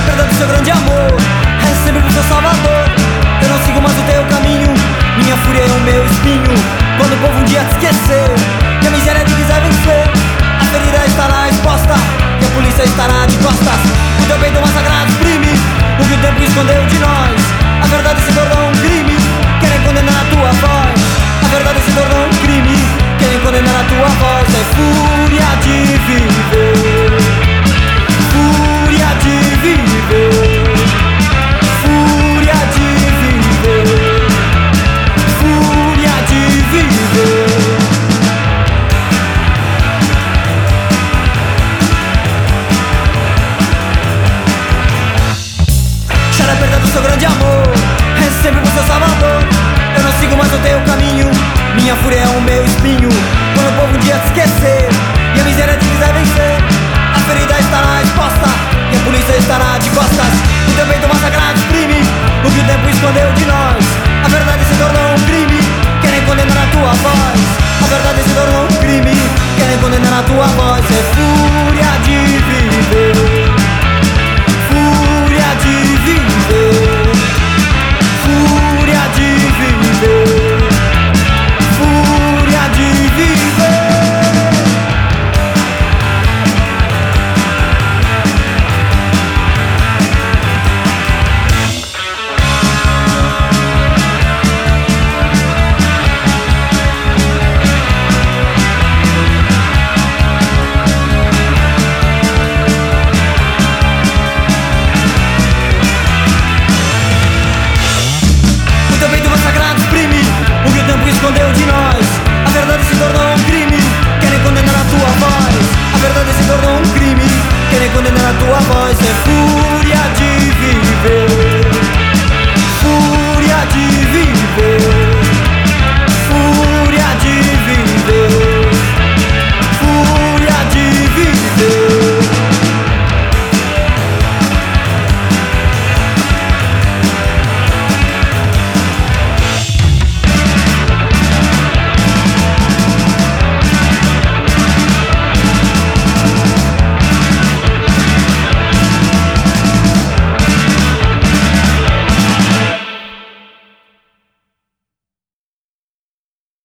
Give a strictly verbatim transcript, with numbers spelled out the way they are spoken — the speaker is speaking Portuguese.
perda do seu grande amor é sempre pro seu salvador. Eu não sigo mais o teu caminho, minha fúria é o meu espinho. Quando o povo um dia te esquecer e a miséria te quiser vencer, a ferida estará exposta e a polícia estará de costas. O teu peito massacrado exprime o que o tempo escondeu de nós. A verdade se tornou um crime, querem condenar a tua voz. A verdade se tornou um crime, querem condenar a tua voz. É fúria de viver, fúria de viver, fúria de viver, fúria de viver. Chora a perda do seu grande amor, é sempre pro seu salvador. Eu não sigo mais o teu caminho, minha fúria é o meu espinho. Quando o povo um dia te esquecer e a miséria te quiser vencer, a ferida estará exposta e a polícia estará de costas. O teu peito massacrado exprime o que o tempo escondeu de nós. A verdade se tornou um crime, querem condenar a tua voz. A verdade se tornou um crime, querem condenar a tua voz. É fúria de viver,